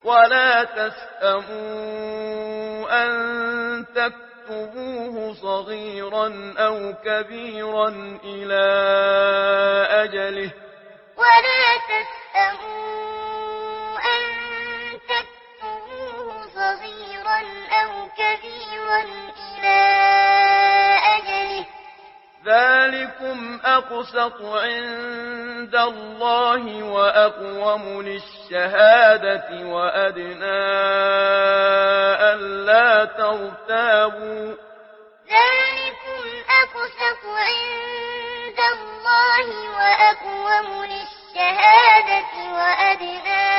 ولا تسأموا أن تكتبوه صغيرا أو كبيرا إلى أجله ولا تسأموا أن تكتبوه صغيرا أو كبيرا إلى أجله ذلكم أقسط عند الله وأقوم للشهادة وأدنى ألا ترتابوا ذلكم أقسط عند الله وأقوم للشهادة وأدنى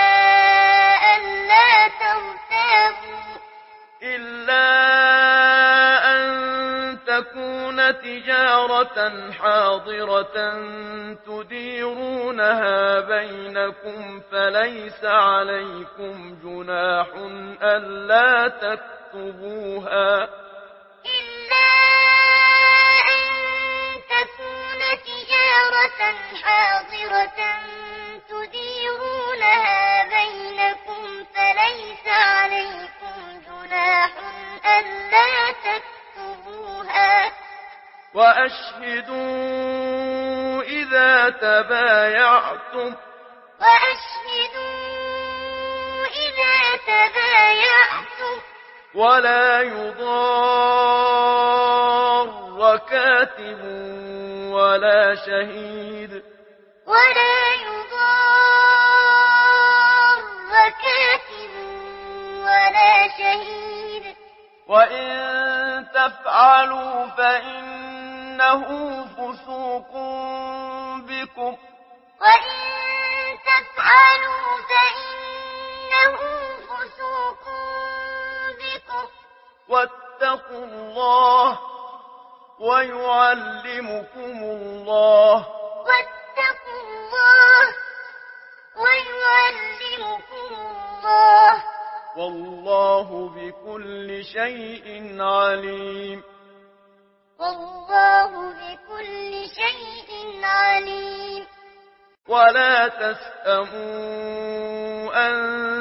ألا ترتابوا إلا أن تكون تجارة حاضرة تديرونها بينكم فليس عليكم جناح ألا تكتبوها إلا أن تكون تجارة حاضرة تديرونها بينكم فليس عليكم جناح ألا تكتبوها وأشهدوا إذا تبايعتم ولا يضار كاتب ولا شهيد وإن تفعلوا فإنه فسوق بكم واتقوا الله ويعلمكم الله والله بكل شيء عليم ولا تسأموا أن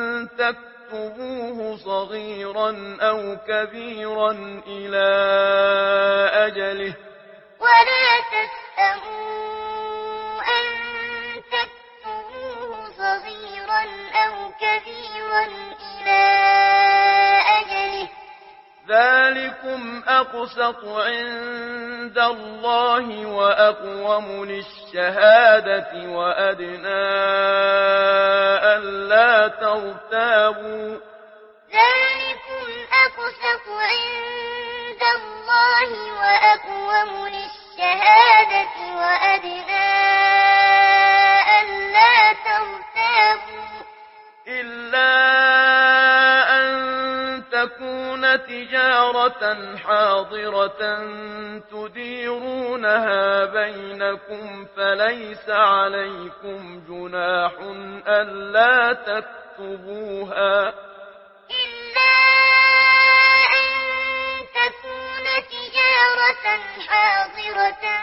تكتبوه صغيرا أو كبيرا إلى أجله ولا تسأموا أن تكتبوه صغيرا أو كبيرا إلى أجله ذلكم أقسط عند الله وأقوم للشهادة وأدنى ألا ترتابوا ذلكم أقسط عند الله وأقوم للشهادة وأدنى ألا ترتابوا إلا أن تكون تجارة حاضرة تديرونها بينكم فليس عليكم جناح ألا تكتبوها إلا أن تكون تجارة حاضرة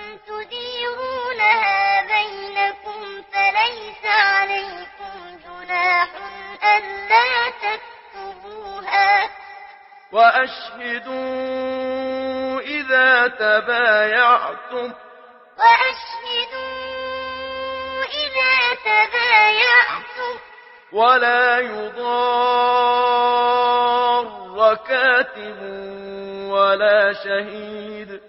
تديرونها بينكم فليس عليكم جناح ألا تكتبوها وأشهدوا إذا تبايعتم ولا يضار كاتب ولا شهيد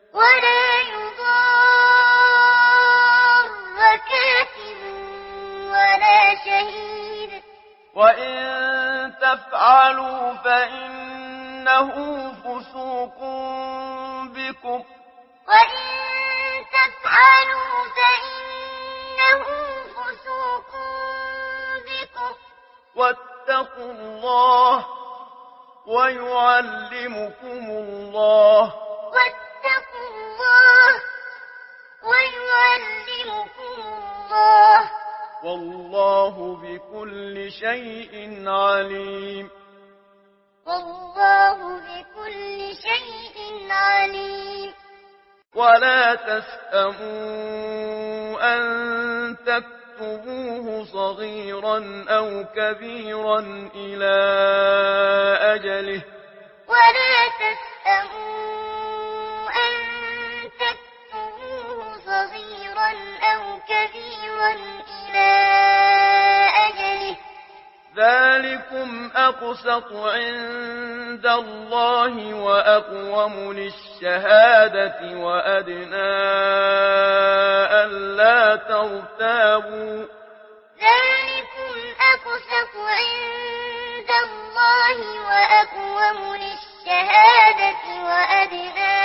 وإن تفعلوا فإنه فسوق بكم واتقوا الله ويعلمكم الله والله بكل شيء عليم ولا تسأموا أن تكتبوا تكتبوه صغيرا أو كبيرا إلى أجله ولا تسأموا أن تكتبوه صغيرا أو كبيرا إلى أجله ذلكم أقسط عند الله وأقوم للشهادة وأدنى ألا ترتابوا ذلكم أقسط عند الله وأقوم للشهادة وأدنى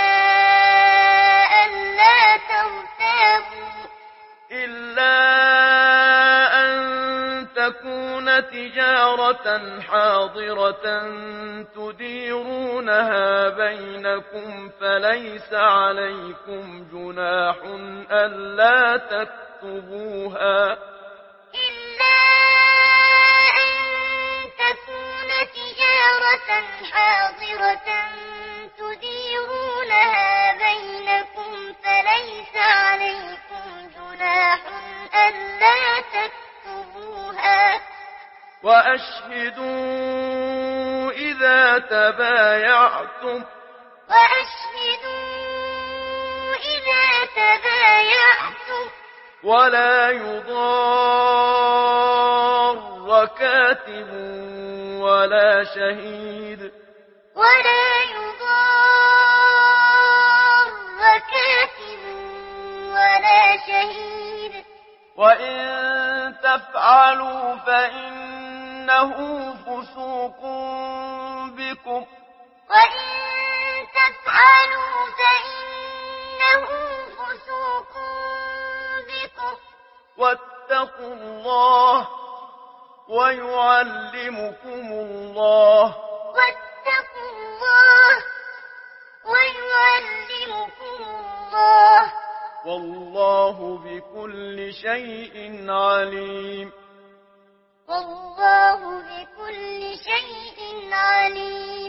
ألا ترتابوا إلا أن تكون تجارة حاضرة تديرونها بينكم فليس عليكم جناح ألا تكتبوها إلا أن تكون تجارة حاضرة تديرونها بينكم فليس عليكم جناح ألا تكتبوها وأشهدوا إذا تبايعتم ولا يضار كاتب ولا شهيد وإن تفعلوا فإنه فسوق بكم واتقوا الله ويعلمكم الله واتقوا الله ويعلمكم الله والله بكل شيء عليم والله بكل شيء عليم